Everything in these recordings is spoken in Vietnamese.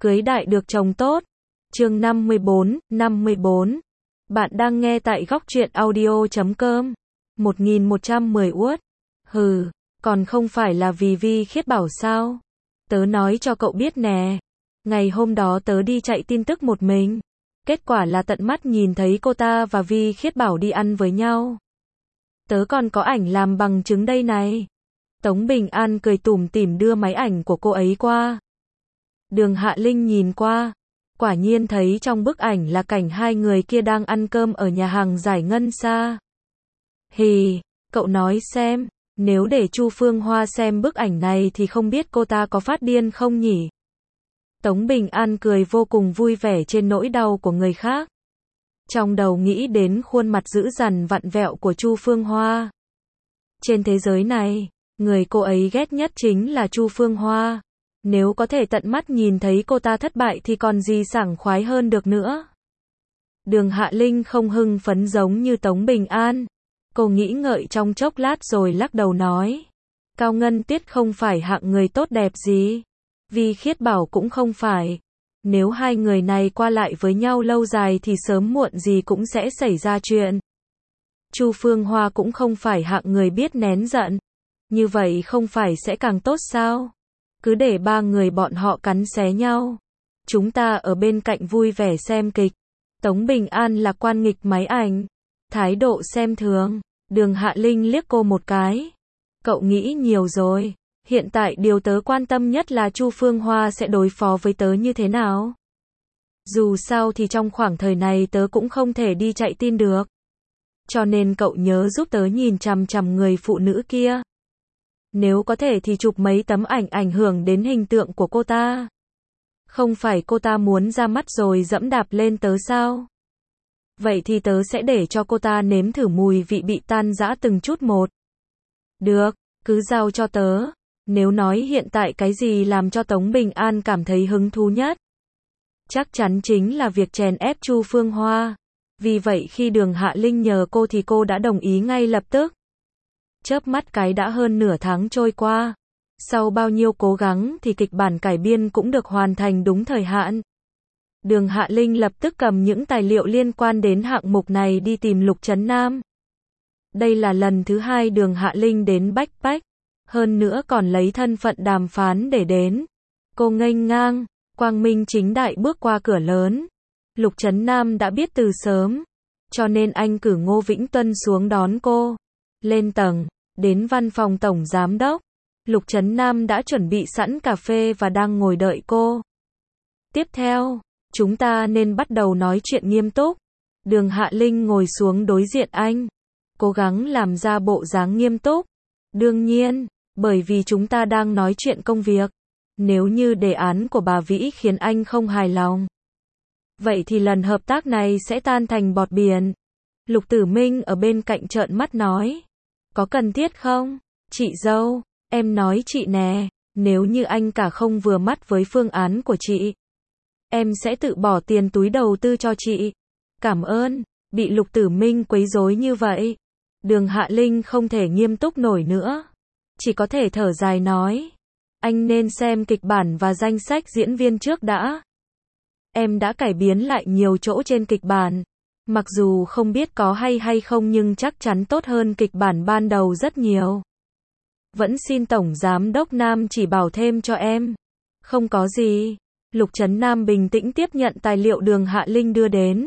Cưới đại được chồng tốt. Chương 54. Bạn đang nghe tại góc truyện audio.com. 1110 uất. Hừ, còn không phải là vì Vi Khiết bảo sao? Tớ nói cho cậu biết nè. Ngày hôm đó tớ đi chạy tin tức một mình. Kết quả là tận mắt nhìn thấy cô ta và Vi Khiết bảo đi ăn với nhau. Tớ còn có ảnh làm bằng chứng đây này. Tống Bình An cười tủm tỉm đưa máy ảnh của cô ấy qua. Đường Hạ Linh nhìn qua, quả nhiên thấy trong bức ảnh là cảnh hai người kia đang ăn cơm ở nhà hàng Giải Ngân Sa. Hì, cậu nói xem, nếu để Chu Phương Hoa xem bức ảnh này thì không biết cô ta có phát điên không nhỉ? Tống Bình An cười vô cùng vui vẻ trên nỗi đau của người khác. Trong đầu nghĩ đến khuôn mặt dữ dằn vặn vẹo của Chu Phương Hoa. Trên thế giới này, người cô ấy ghét nhất chính là Chu Phương Hoa. Nếu có thể tận mắt nhìn thấy cô ta thất bại thì còn gì sảng khoái hơn được nữa. Đường Hạ Linh không hưng phấn giống như Tống Bình An. Cô nghĩ ngợi trong chốc lát rồi lắc đầu nói. Cao Ngân Tuyết không phải hạng người tốt đẹp gì. Vi Khiết bảo cũng không phải. Nếu hai người này qua lại với nhau lâu dài thì sớm muộn gì cũng sẽ xảy ra chuyện. Chu Phương Hoa cũng không phải hạng người biết nén giận. Như vậy không phải sẽ càng tốt sao? Cứ để ba người bọn họ cắn xé nhau. Chúng ta ở bên cạnh vui vẻ xem kịch. Tống Bình An là quan nghịch máy ảnh. Thái độ xem thường. Đường Hạ Linh liếc cô một cái. Cậu nghĩ nhiều rồi. Hiện tại điều tớ quan tâm nhất là Chu Phương Hoa sẽ đối phó với tớ như thế nào. Dù sao thì trong khoảng thời này tớ cũng không thể đi chạy tin được. Cho nên cậu nhớ giúp tớ nhìn chằm chằm người phụ nữ kia. Nếu có thể thì chụp mấy tấm ảnh ảnh hưởng đến hình tượng của cô ta. Không phải cô ta muốn ra mắt rồi dẫm đạp lên tớ sao? Vậy thì tớ sẽ để cho cô ta nếm thử mùi vị bị tan rã từng chút một. Được, cứ giao cho tớ. Nếu nói hiện tại cái gì làm cho Tống Bình An cảm thấy hứng thú nhất? Chắc chắn chính là việc chèn ép Chu Phương Hoa. Vì vậy khi Đường Hạ Linh nhờ cô thì cô đã đồng ý ngay lập tức. Chớp mắt cái đã hơn nửa tháng trôi qua. Sau bao nhiêu cố gắng thì kịch bản cải biên cũng được hoàn thành đúng thời hạn. Đường Hạ Linh lập tức cầm những tài liệu liên quan đến hạng mục này đi tìm Lục Trấn Nam. Đây là lần thứ hai Đường Hạ Linh đến Bách Bách. Hơn nữa còn lấy thân phận đàm phán để đến. Cô nghênh ngang, quang minh chính đại bước qua cửa lớn. Lục Trấn Nam đã biết từ sớm. Cho nên anh cử Ngô Vĩnh Tuân xuống đón cô. Lên tầng, đến văn phòng tổng giám đốc. Lục Trấn Nam đã chuẩn bị sẵn cà phê và đang ngồi đợi cô. Tiếp theo, chúng ta nên bắt đầu nói chuyện nghiêm túc. Đường Hạ Linh ngồi xuống đối diện anh. Cố gắng làm ra bộ dáng nghiêm túc. Đương nhiên, bởi vì chúng ta đang nói chuyện công việc. Nếu như đề án của bà Vĩ khiến anh không hài lòng, vậy thì lần hợp tác này sẽ tan thành bọt biển. Lục Tử Minh ở bên cạnh trợn mắt nói. Có cần thiết không? Chị dâu, em nói chị nè, nếu như anh cả không vừa mắt với phương án của chị, em sẽ tự bỏ tiền túi đầu tư cho chị. Cảm ơn. Bị Lục Tử Minh quấy rối như vậy, Đường Hạ Linh không thể nghiêm túc nổi nữa. Chỉ có thể thở dài nói. Anh nên xem kịch bản và danh sách diễn viên trước đã. Em đã cải biến lại nhiều chỗ trên kịch bản. Mặc dù không biết có hay không nhưng chắc chắn tốt hơn kịch bản ban đầu rất nhiều. Vẫn xin Tổng Giám đốc Nam chỉ bảo thêm cho em. Không có gì. Lục Trấn Nam bình tĩnh tiếp nhận tài liệu Đường Hạ Linh đưa đến.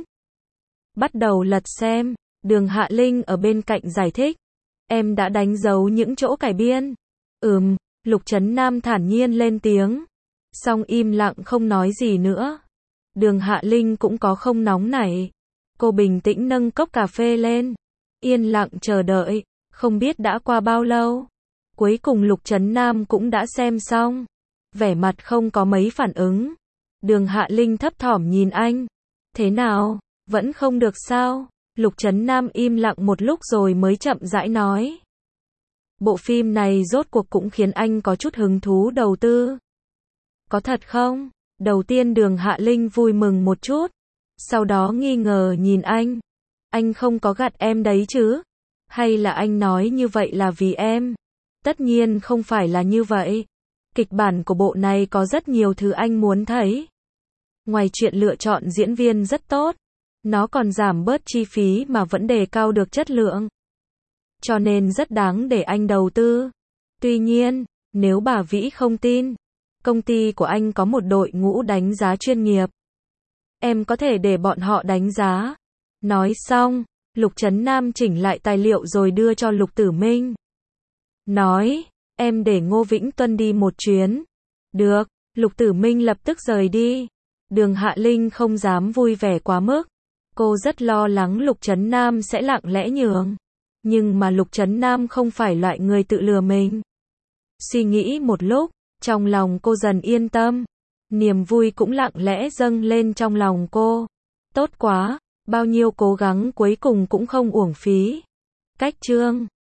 Bắt đầu lật xem. Đường Hạ Linh ở bên cạnh giải thích. Em đã đánh dấu những chỗ cải biên. Lục Trấn Nam thản nhiên lên tiếng. Xong im lặng không nói gì nữa. Đường Hạ Linh cũng có không nóng nảy. Cô bình tĩnh nâng cốc cà phê lên. Yên lặng chờ đợi. Không biết đã qua bao lâu. Cuối cùng Lục Trấn Nam cũng đã xem xong. Vẻ mặt không có mấy phản ứng. Đường Hạ Linh thấp thỏm nhìn anh. Thế nào? Vẫn không được sao? Lục Trấn Nam im lặng một lúc rồi mới chậm rãi nói. Bộ phim này rốt cuộc cũng khiến anh có chút hứng thú đầu tư. Có thật không? Đầu tiên Đường Hạ Linh vui mừng một chút. Sau đó nghi ngờ nhìn anh. Anh không có gạt em đấy chứ? Hay là anh nói như vậy là vì em? Tất nhiên không phải là như vậy. Kịch bản của bộ này có rất nhiều thứ anh muốn thấy. Ngoài chuyện lựa chọn diễn viên rất tốt, nó còn giảm bớt chi phí mà vẫn đề cao được chất lượng. Cho nên rất đáng để anh đầu tư. Tuy nhiên, nếu bà Vĩ không tin, công ty của anh có một đội ngũ đánh giá chuyên nghiệp. Em có thể để bọn họ đánh giá. Nói xong, Lục Trấn Nam chỉnh lại tài liệu rồi đưa cho Lục Tử Minh. Nói, em để Ngô Vĩnh Tuân đi một chuyến. Được, Lục Tử Minh lập tức rời đi. Đường Hạ Linh không dám vui vẻ quá mức. Cô rất lo lắng Lục Trấn Nam sẽ lặng lẽ nhường. Nhưng mà Lục Trấn Nam không phải loại người tự lừa mình. Suy nghĩ một lúc, trong lòng cô dần yên tâm. Niềm vui cũng lặng lẽ dâng lên trong lòng cô. Tốt quá, bao nhiêu cố gắng cuối cùng cũng không uổng phí. Cách chương